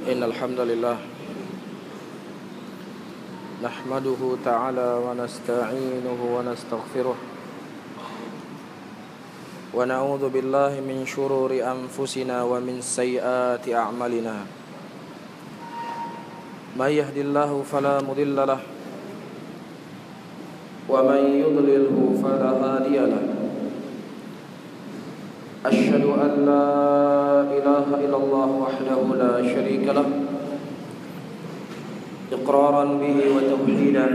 إن الحمد لله نحمده تعالى ونستعينه ونستغفره ونعوذ بالله من شرور أنفسنا ومن سيئات أعمالنا من يهد الله فلا مضل له ومن يضلله فلا هادي له أشهد أن لا إله إلا الله وحده لا شريك له إقرارا به وتوحيدا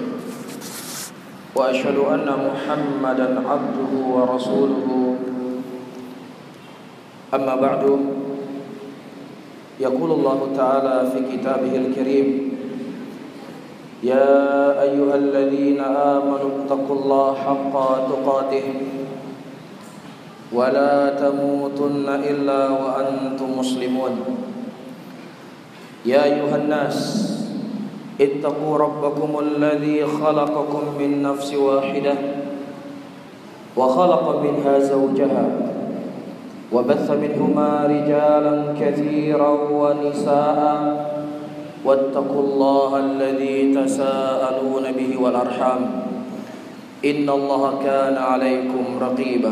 وأشهد أن محمدا عبده ورسوله أما بعد يقول الله تعالى في كتابه الكريم يا أيها الذين آمنوا اتقوا الله حق تقاته ولا تموتن إلا وأنتم مسلمون يا أيها الناس اتقوا ربكم الذي خلقكم من نفس واحدة وخلق منها زوجها وبث منهما رجالا كثيرا ونساء واتقوا الله الذي تساءلون به والأرحام إن الله كان عليكم رقيبا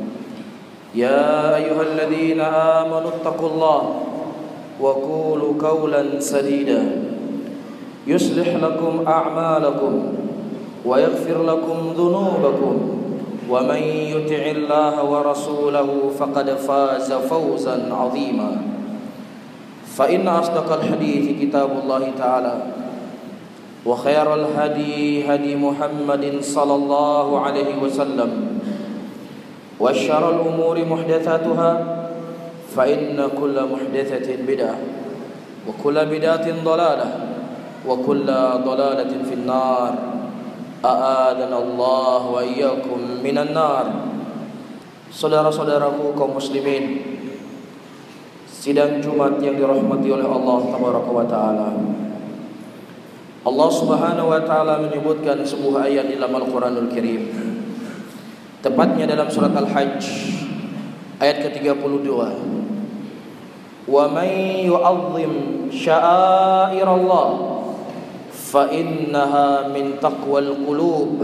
يا أيها الذين آمنوا اتقوا الله وقولوا قولا سديدا يصلح لكم أعمالكم ويغفر لكم ذنوبكم ومن يطع الله ورسوله فقد فاز فوزا عظيما فإن أصدق الحديث كتاب الله تعالى وخير الهدي هدي محمد صلى الله عليه وسلم وشر الأمور محدثاتها فإن كل محدثة بدعة وكل بدعة ضلالة وكل ضلالة في النار أعاذنا الله وإياكم من النار. Saudara-saudaraku kaum muslimin, sidang Jumat yang dirahmati oleh Allah Tabaraka wa Ta'ala, Allah Subhanahu wa Ta'ala menyebutkan sebuah ayat dalam Al-Quranul Karim, tepatnya dalam surat Al-Hajj ayat ke-32. Wa may yu'azzim sya'airallah fa innaha min taqwal qulub.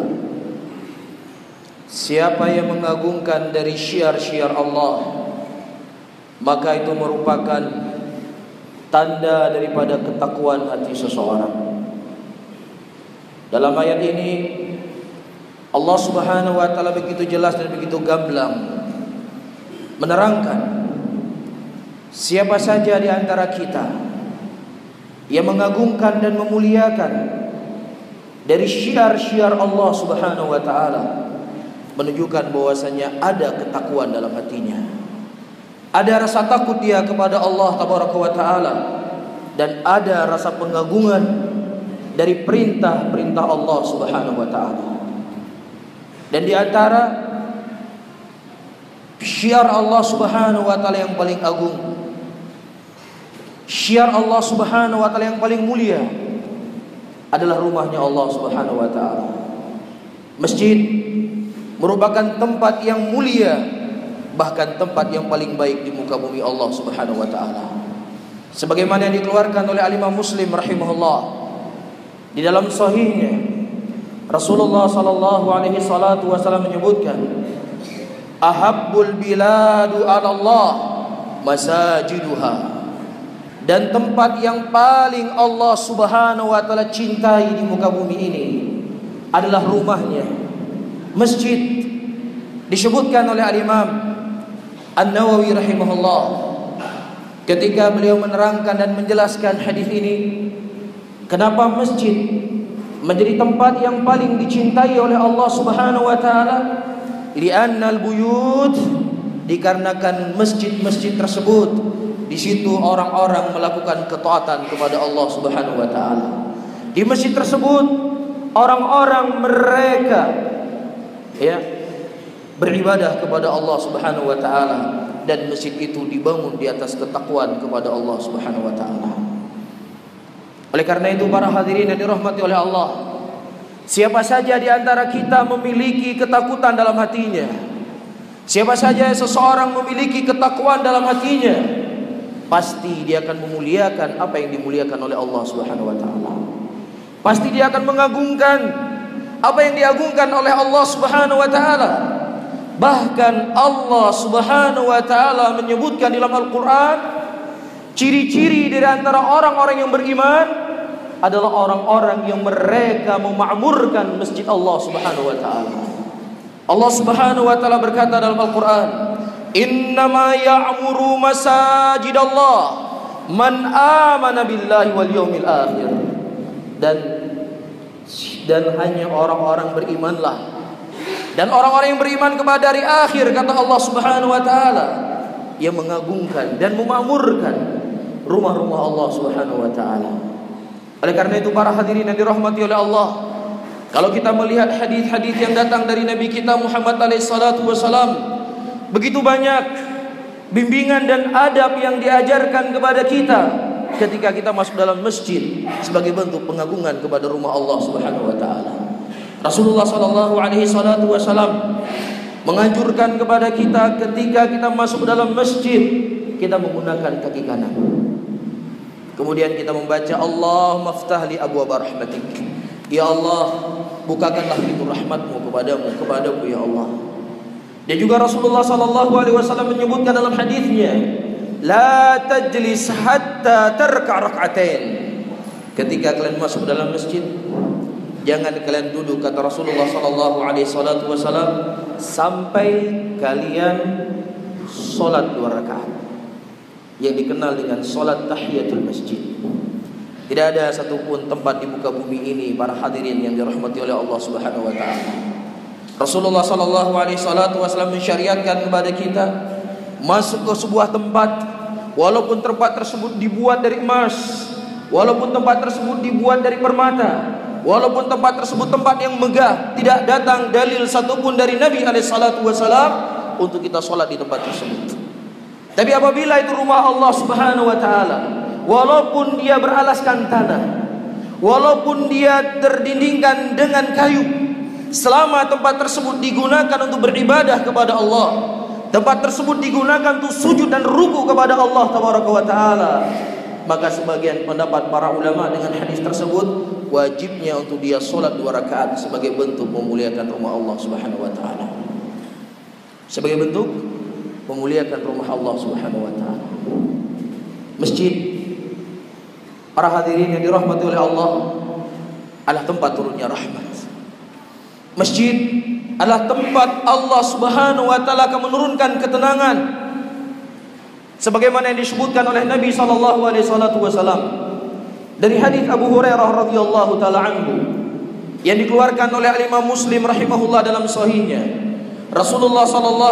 Siapa yang mengagungkan dari syiar-syiar Allah, maka itu merupakan tanda daripada ketakwaan hati seseorang. Dalam ayat ini Allah Subhanahu wa Ta'ala begitu jelas dan begitu gamblang menerangkan siapa saja di antara kita yang mengagungkan dan memuliakan dari syiar-syiar Allah Subhanahu wa Ta'ala, menunjukkan bahwasanya ada ketakwaan dalam hatinya, ada rasa takut dia kepada Allah Tabaraka wa Ta'ala, dan ada rasa pengagungan dari perintah-perintah Allah Subhanahu wa Ta'ala. Dan di antara syiar Allah Subhanahu wa Ta'ala yang paling agung, syiar Allah Subhanahu wa Ta'ala yang paling mulia adalah rumahnya Allah Subhanahu wa Ta'ala. Masjid merupakan tempat yang mulia, bahkan tempat yang paling baik di muka bumi Allah Subhanahu wa Ta'ala. Sebagaimana yang dikeluarkan oleh Al-Imam Muslim rahimahullah di dalam sahihnya, Rasulullah sallallahu alaihi salatu wasallam menyebutkan, ahabbul biladu 'ala Allah masajiduha. Dan tempat yang paling Allah Subhanahu wa Ta'ala cintai di muka bumi ini adalah rumahnya, masjid. Disebutkan oleh Al-Imam An-Nawawi rahimahullah ketika beliau menerangkan dan menjelaskan hadis ini, kenapa masjid menjadi tempat yang paling dicintai oleh Allah Subhanahu wa Ta'ala. Li'annal buyut, dikarenakan masjid-masjid tersebut di situ orang-orang melakukan ketaatan kepada Allah Subhanahu wa Ta'ala. Di masjid tersebut orang-orang mereka beribadah kepada Allah Subhanahu wa Ta'ala, dan masjid itu dibangun di atas ketakwaan kepada Allah Subhanahu wa Ta'ala. Oleh karena itu para hadirin yang dirahmati oleh Allah, siapa saja di antara kita memiliki ketakutan dalam hatinya, siapa saja seseorang memiliki ketakwaan dalam hatinya, pasti dia akan memuliakan apa yang dimuliakan oleh Allah Subhanahu wa taala. Pasti dia akan mengagungkan apa yang diagungkan oleh Allah Subhanahu wa taala. Bahkan Allah Subhanahu wa taala menyebutkan dalam Al-Qur'an, ciri-ciri dari antara orang-orang yang beriman adalah orang-orang yang mereka memakmurkan masjid Allah Subhanahu wa taala. Allah Subhanahu wa taala berkata dalam Al-Qur'an, "Innama ya'muru masajidallah man amana billahi wal yawmil akhir." Dan hanya orang-orang berimanlah, dan orang-orang yang beriman kepada hari akhir, kata Allah Subhanahu wa taala, yang mengagungkan dan memakmurkan rumah-rumah Allah Subhanahu wa taala. Oleh karena itu para hadirin yang dirahmati oleh Allah, kalau kita melihat hadis-hadis yang datang dari Nabi kita Muhammad SAW, begitu banyak bimbingan dan adab yang diajarkan kepada kita ketika kita masuk dalam masjid sebagai bentuk pengagungan kepada rumah Allah Subhanahu wa taala. Rasulullah SAW menganjurkan kepada kita ketika kita masuk dalam masjid, kita menggunakan kaki kanan. Kemudian kita membaca, Allahumma ftahli abwaaba rahmatik. Ya Allah, bukakanlah pintu rahmatmu kepadaku ya Allah. Dan juga Rasulullah SAW menyebutkan dalam hadisnya, la tajlis hatta tarka' rak'atain. Ketika kalian masuk dalam masjid, jangan kalian duduk, kata Rasulullah SAW, sampai kalian solat 2 rakaat, yang dikenal dengan solat tahiyatul masjid. Tidak ada satupun tempat di muka bumi ini para hadirin yang dirahmati oleh Allah Subhanahu wa taala. Rasulullah SAW mensyariatkan kepada kita masuk ke sebuah tempat, walaupun tempat tersebut dibuat dari emas, walaupun tempat tersebut dibuat dari permata, walaupun tempat tersebut tempat yang megah, tidak datang dalil satupun dari Nabi SAW untuk kita sholat di tempat tersebut. Tapi apabila itu rumah Allah Subhanahu wa taala, walaupun dia beralaskan tanah, walaupun dia terdindingkan dengan kayu, selama tempat tersebut digunakan untuk beribadah kepada Allah, tempat tersebut digunakan untuk sujud dan ruku kepada Allah Tabaraka wa taala, maka sebagian pendapat para ulama dengan hadis tersebut, wajibnya untuk dia solat 2 rakaat sebagai bentuk memuliakan rumah Allah Subhanahu wa taala, sebagai bentuk memuliakan rumah Allah Subhanahu wa taala. Masjid, para hadirin yang dirahmati oleh Allah, adalah tempat turunnya rahmat. Masjid adalah tempat Allah Subhanahu wa taala akan menurunkan ketenangan, sebagaimana yang disebutkan oleh Nabi SAW dari hadis Abu Hurairah radhiyallahu taala anhu yang dikeluarkan oleh Imam Muslim rahimahullah dalam sahihnya. Rasulullah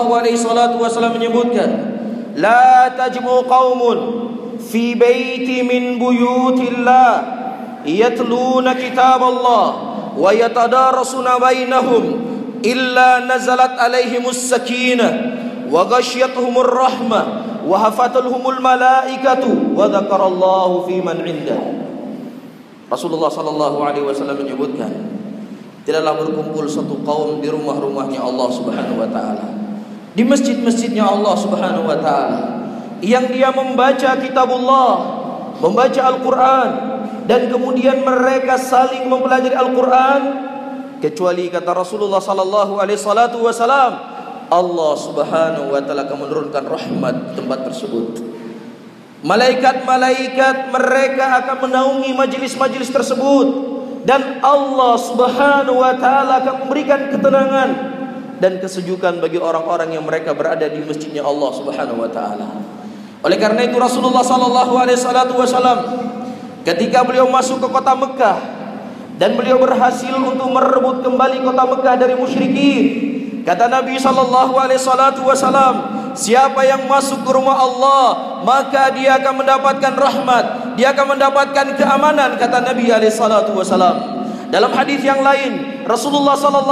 SAW menyebutkan, la tajmu qaumun fi baiti min buyutillah yatluna kitab Allah wa yatadarasuna bainahum illa nazalat alaihimus sakinah wa ghasyiyatuhumur rahmah wa hafathatuhumul malaikatu wa dzakarallahu fi man indah. Rasulullah SAW menyebutkan, tidaklah berkumpul satu kaum di rumah-rumahnya Allah Subhanahu wa taala, di masjid-masjidnya Allah Subhanahu wa taala, yang dia membaca kitabullah, membaca Al-Quran, dan kemudian mereka saling mempelajari Al-Quran, kecuali kata Rasulullah SAW, Allah Subhanahu wa taala akan menurunkan rahmat tempat tersebut. Malaikat-malaikat mereka akan menaungi majlis-majlis tersebut, dan Allah Subhanahu wa taala akan memberikan ketenangan dan kesejukan bagi orang-orang yang mereka berada di masjidnya Allah Subhanahu wa taala. Oleh karena itu Rasulullah SAW ketika beliau masuk ke kota Mekah dan beliau berhasil untuk merebut kembali kota Mekah dari musyrikin, kata Nabi SAW, siapa yang masuk ke rumah Allah maka dia akan mendapatkan rahmat, dia akan mendapatkan keamanan, kata Nabi SAW. Dalam hadis yang lain Rasulullah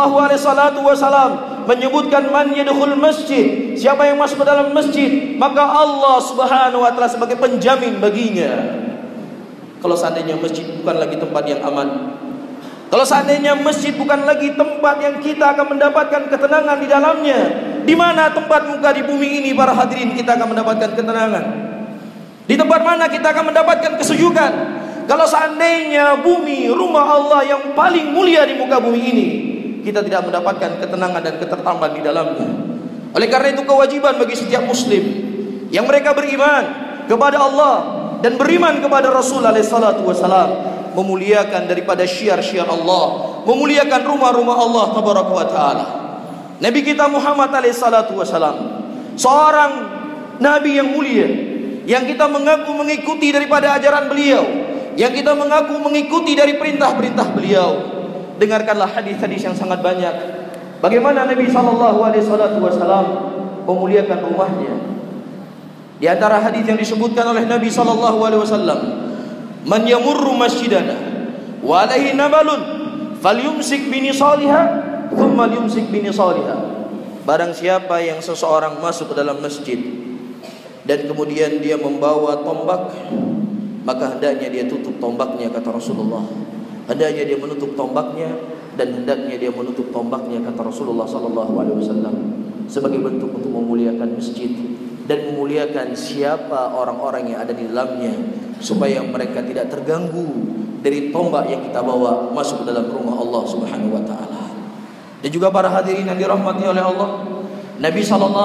SAW menyebutkan, man yadkhul masjid, siapa yang masuk ke dalam masjid maka Allah Subhanahu wa taala sebagai penjamin baginya. Kalau seandainya masjid bukan lagi tempat yang aman, kalau seandainya masjid bukan lagi tempat yang kita akan mendapatkan ketenangan di dalamnya, di mana tempat muka di bumi ini para hadirin kita akan mendapatkan ketenangan? Di tempat mana kita akan mendapatkan kesejukan? Kalau seandainya bumi, rumah Allah yang paling mulia di muka bumi ini, kita tidak mendapatkan ketenangan dan ketertambahan di dalamnya. Oleh karena itu kewajiban bagi setiap muslim yang mereka beriman kepada Allah dan beriman kepada Rasul alaihissalatu wassalam, memuliakan daripada syiar-syiar Allah, memuliakan rumah-rumah Allah tabaraka wa ta'ala. Nabi kita Muhammad alaihissalatu wassalam, seorang Nabi yang mulia, yang kita mengaku mengikuti daripada ajaran beliau, yang kita mengaku mengikuti dari perintah-perintah beliau. Dengarkanlah hadis-hadis yang sangat banyak bagaimana Nabi SAW memuliakan rumahnya. Di antara hadis yang disebutkan oleh Nabi SAW, "Man yamurru masjidana wa alaihi nabalun falyumsik binisaliha thumma yumsik binisaliha." Barang siapa yang seseorang masuk ke dalam masjid dan kemudian dia membawa tombak, maka hendaknya dia tutup tombaknya, kata Rasulullah. Hendaknya dia menutup tombaknya, dan hendaknya dia menutup tombaknya, kata Rasulullah SAW, sebagai bentuk untuk memuliakan masjid dan memuliakan siapa orang-orang yang ada di dalamnya, supaya mereka tidak terganggu dari tombak yang kita bawa masuk ke dalam rumah Allah Subhanahu wa ta'ala. Dan juga para hadirin yang dirahmati oleh Allah, Nabi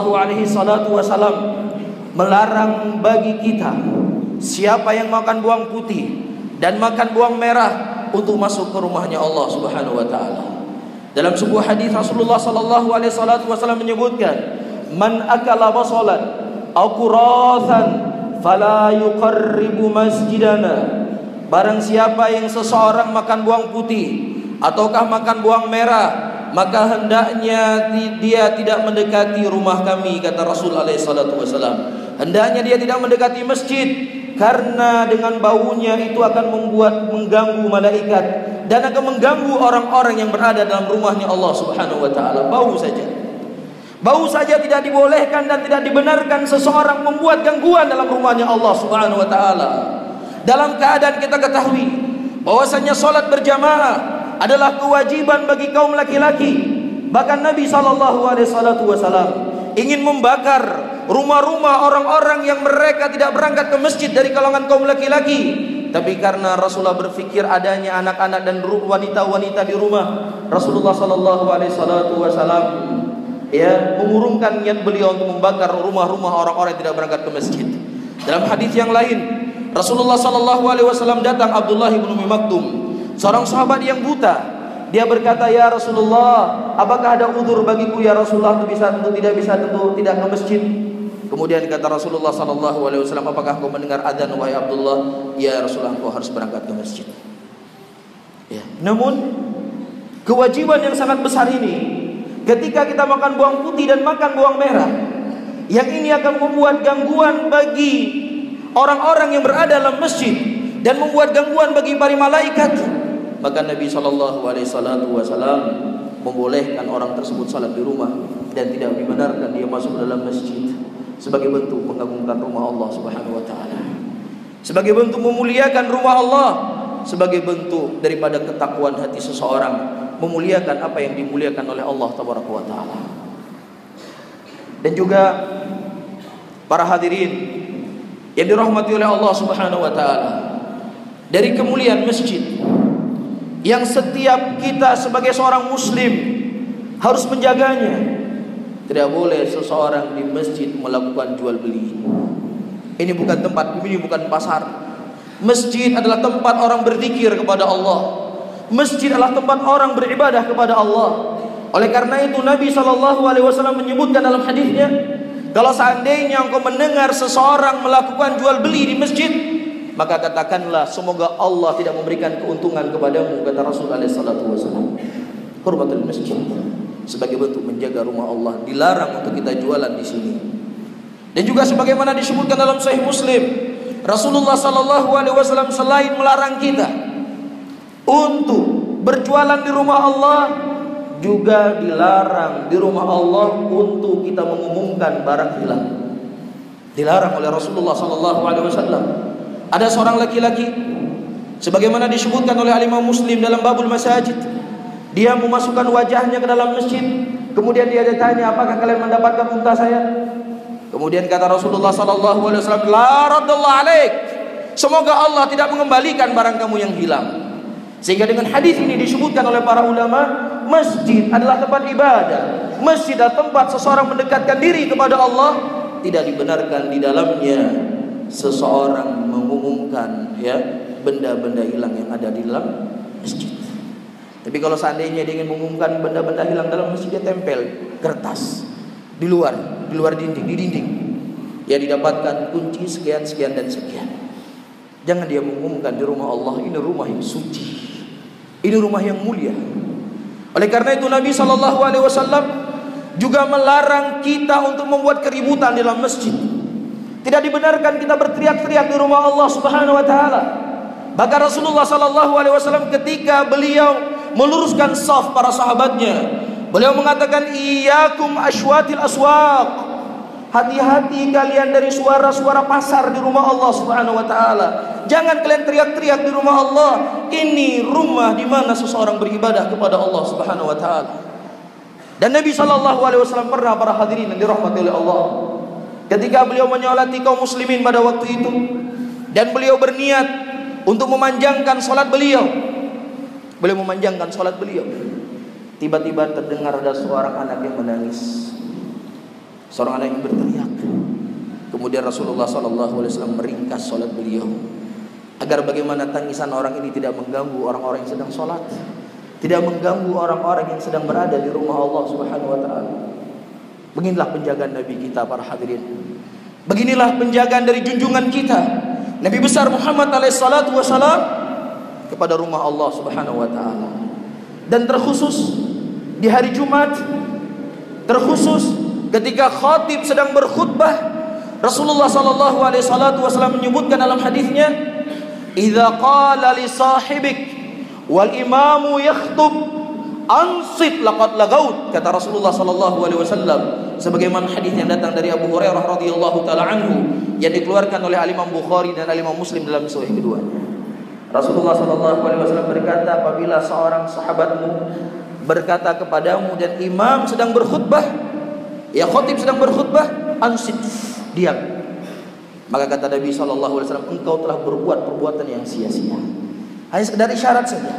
SAW melarang bagi kita, siapa yang makan bawang putih dan makan bawang merah, untuk masuk ke rumahnya Allah Subhanahu wa ta'ala. Dalam sebuah hadis Rasulullah SAW menyebutkan, "Man akala basalan aw qurathan fala yuqarribu masjidana." Barang siapa yang seseorang makan bawang putih ataukah makan bawang merah, maka hendaknya dia tidak mendekati rumah kami, kata Rasul SAW. Hendaknya dia tidak mendekati masjid, karena dengan baunya itu akan mengganggu malaikat dan akan mengganggu orang-orang yang berada dalam rumahnya Allah Subhanahu wa ta'ala. Bau saja tidak dibolehkan dan tidak dibenarkan seseorang membuat gangguan dalam rumahnya Allah Subhanahu wa ta'ala. Dalam keadaan kita ketahui bahwasanya salat berjamaah adalah kewajiban bagi kaum laki-laki. Bahkan Nabi SAW ingin membakar rumah-rumah orang-orang yang mereka tidak berangkat ke masjid dari kalangan kaum laki-laki. Tapi karena Rasulullah berfikir adanya anak-anak dan wanita-wanita di rumah, Rasulullah SAW mengurungkan niat beliau untuk membakar rumah-rumah orang-orang yang tidak berangkat ke masjid. Dalam hadis yang lain, Rasulullah SAW datang Abdullah bin Umi Maktum, seorang sahabat yang buta. Dia berkata, "Ya Rasulullah, apakah ada udzur bagiku ya Rasulullah untuk tidak ke masjid?" Kemudian kata Rasulullah SAW, "Apakah kau mendengar adzan wahai Abdullah?" "Ya Rasulullah, kau harus berangkat ke masjid." Ya. Namun kewajiban yang sangat besar ini, ketika kita makan bawang putih dan makan bawang merah, yang ini akan membuat gangguan bagi orang-orang yang berada dalam masjid dan membuat gangguan bagi para malaikat, maka Nabi SAW membolehkan orang tersebut salat di rumah dan tidak dibenarkan dia masuk dalam masjid, sebagai bentuk mengagungkan rumah Allah Subhanahu wa ta'ala, sebagai bentuk memuliakan rumah Allah, sebagai bentuk daripada ketakwaan hati seseorang, memuliakan apa yang dimuliakan oleh Allah Tabaraka wa ta'ala. Dan juga para hadirin yang dirahmati oleh Allah Subhanahu wa ta'ala, dari kemuliaan masjid yang setiap kita sebagai seorang muslim harus menjaganya, tidak boleh seseorang di masjid melakukan jual beli. Ini bukan tempat, ini bukan pasar. Masjid adalah tempat orang berzikir kepada Allah. Masjid adalah tempat orang beribadah kepada Allah. Oleh karena itu Nabi SAW menyebutkan dalam hadisnya, kalau seandainya engkau mendengar seseorang melakukan jual beli di masjid, maka katakanlah, semoga Allah tidak memberikan keuntungan kepadamu, kata Rasulullah SAW. Hurmatul masjid, sebagai bentuk menjaga rumah Allah, dilarang untuk kita jualan di sini. Dan juga sebagaimana disebutkan dalam Sahih Muslim, Rasulullah SAW selain melarang kita untuk berjualan di rumah Allah, juga dilarang di rumah Allah untuk kita mengumumkan barang hilang. Dilarang oleh Rasulullah SAW. Ada seorang laki-laki, sebagaimana disebutkan oleh Imam Muslim dalam babul masajid, dia memasukkan wajahnya ke dalam masjid, kemudian dia ditanya, "Apakah kalian mendapatkan unta saya?" Kemudian kata Rasulullah sallallahu alaihi wasallam, la raddallahu alaik. Semoga Allah tidak mengembalikan barang kamu yang hilang. Sehingga dengan hadis ini disebutkan oleh para ulama, masjid adalah tempat ibadah. Masjid adalah tempat seseorang mendekatkan diri kepada Allah. Tidak dibenarkan di dalamnya seseorang mengumumkan ya benda-benda hilang yang ada di dalam masjid. Tapi kalau seandainya dia ingin mengumumkan benda-benda hilang dalam masjid, dia tempel kertas di luar dinding, di dinding. Ya, didapatkan kunci sekian dan sekian. Jangan dia mengumumkan di rumah Allah, ini rumah yang suci. Ini rumah yang mulia. Oleh karena itu Nabi SAW juga melarang kita untuk membuat keributan di dalam masjid. Tidak dibenarkan kita berteriak-teriak di rumah Allah Subhanahu wa taala. Bahkan Rasulullah SAW ketika beliau meluruskan saf para sahabatnya, beliau mengatakan, iyyakum aswatil aswaq. Hati-hati kalian dari suara-suara pasar di rumah Allah Subhanahu wa taala. Jangan kalian teriak-teriak di rumah Allah. Ini rumah di mana seseorang beribadah kepada Allah Subhanahu wa taala. Dan Nabi SAW pernah, para hadirin yang dirahmati oleh Allah, ketika beliau menyolati kaum muslimin pada waktu itu, dan beliau berniat untuk memanjangkan salat beliau. Beliau memanjangkan salat beliau. Tiba-tiba terdengar ada seorang anak yang menangis. Seorang anak yang berteriak. Kemudian Rasulullah SAW meringkas salat beliau, agar bagaimana tangisan orang ini tidak mengganggu orang-orang yang sedang salat, tidak mengganggu orang-orang yang sedang berada di rumah Allah Subhanahu wa taala. Beginilah penjagaan Nabi kita, para hadirin. Beginilah penjagaan dari junjungan kita Nabi besar Muhammad alaihissalatu wassalam kepada rumah Allah Subhanahu wa taala. Dan terkhusus di hari Jumat, terkhusus ketika khatib sedang berkhutbah, Rasulullah sallallahu alaihi wasallam menyebutkan dalam hadisnya, "Idza qala li sahibik wal imamu yakhtub ansit laqad lagaut," kata Rasulullah sallallahu alaihi wasallam, sebagaimana hadis yang datang dari Abu Hurairah radhiyallahu taala anhu yang dikeluarkan oleh Imam Bukhari dan Imam Muslim dalam sahih keduanya. Rasulullah sallallahu alaihi wasallam berkata, apabila seorang sahabatmu berkata kepadamu dan imam sedang berkhutbah, ya khatib sedang berkhutbah, ansit, diam. Maka kata Nabi SAW, engkau telah berbuat perbuatan yang sia-sia. Hanya sekedar isyarat saja.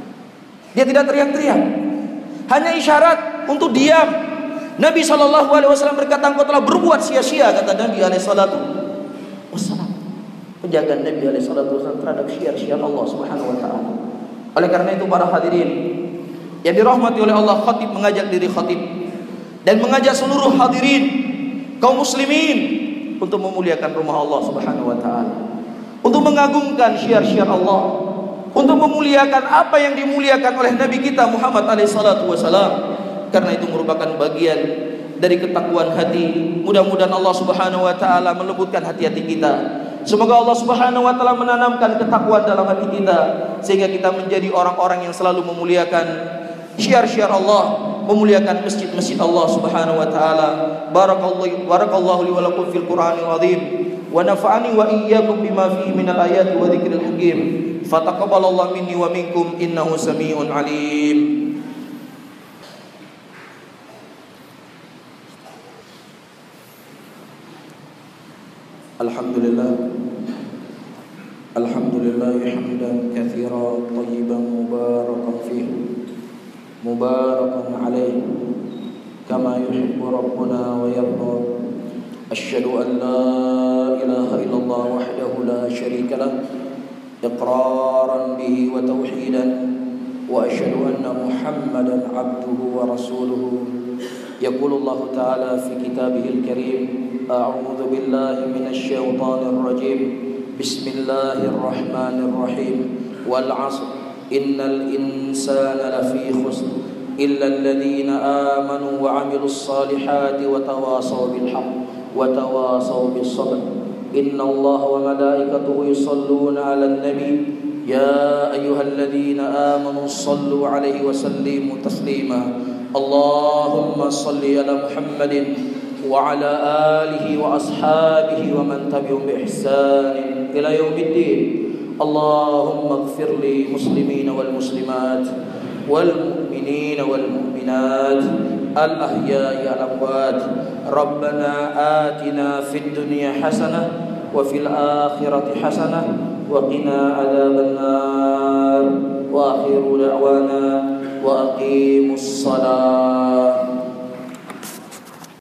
Dia tidak teriak-teriak, hanya isyarat untuk diam. Nabi SAW berkata, engkau telah berbuat sia-sia, kata Nabi SAW. Penjagaan Nabi SAW terhadap syiar-syiar Allah Subhanahu wa taala. Oleh karena itu, para hadirin yang dirahmati oleh Allah, khatib mengajak diri khatib dan mengajak seluruh hadirin kaum muslimin untuk memuliakan rumah Allah Subhanahu wa taala, untuk mengagungkan syiar-syiar Allah, untuk memuliakan apa yang dimuliakan oleh Nabi kita Muhammad alaihissalatu wassalam, karena itu merupakan bagian dari ketakwaan hati. Mudah-mudahan Allah Subhanahu wa taala melembutkan hati-hati kita. Semoga Allah Subhanahu wa taala menanamkan ketakwaan dalam hati kita, sehingga kita menjadi orang-orang yang selalu memuliakan syiar-syiar Allah, memuliakan masjid-masjid Allah Subhanahu wa taala. Barakallahu li wa lakum fil Qur'anil azim wa nafa'ani wa iyyakum bima fihi minal ayati wa dzikril hakim. Fataqabbalallahu minni wa minkum innahu samii'un 'alim. Alhamdulillah hamdan katsiran thayyiban mubarakan fihi mubarakan alaih kama yuhibbu rabbuna wa yarda. Asyhadu an la ilaha illallah wahdahu la syarika lah iqraran bihi wa tauhidan, wa asyhadu anna Muhammadan abduhu wa rasuluhu. Yaqulu Allah ta'ala fi kitabihil karim, a'udzu billahi minasy syaithanir rajim, bismillahirrahmanirrahim, wal 'ashr innal insana lafi khusr illa alladhina amanu wa 'amilus salihati wa tawasaw bil haqq wa tawasaw bis sabr. Innallaha wa malaikatahu yusholluna 'alan nabi ya ayyuhalladhina amanu shallu 'alaihi wa sallimu taslima. Allahumma shalli ala Muhammadin wa ala alihi wa ashabihi wa man tabi'ahum bi ihsan ila yaumiddin. Allahumma ighfir li muslimina wal muslimat wal mu'minina wal mu'minat الأحياء والأموات. ربنا آتنا في الدنيا حسنة وفي الآخرة حسنة وقنا عذاب النار. وآخر دعوانا وأقيموا الصلاة.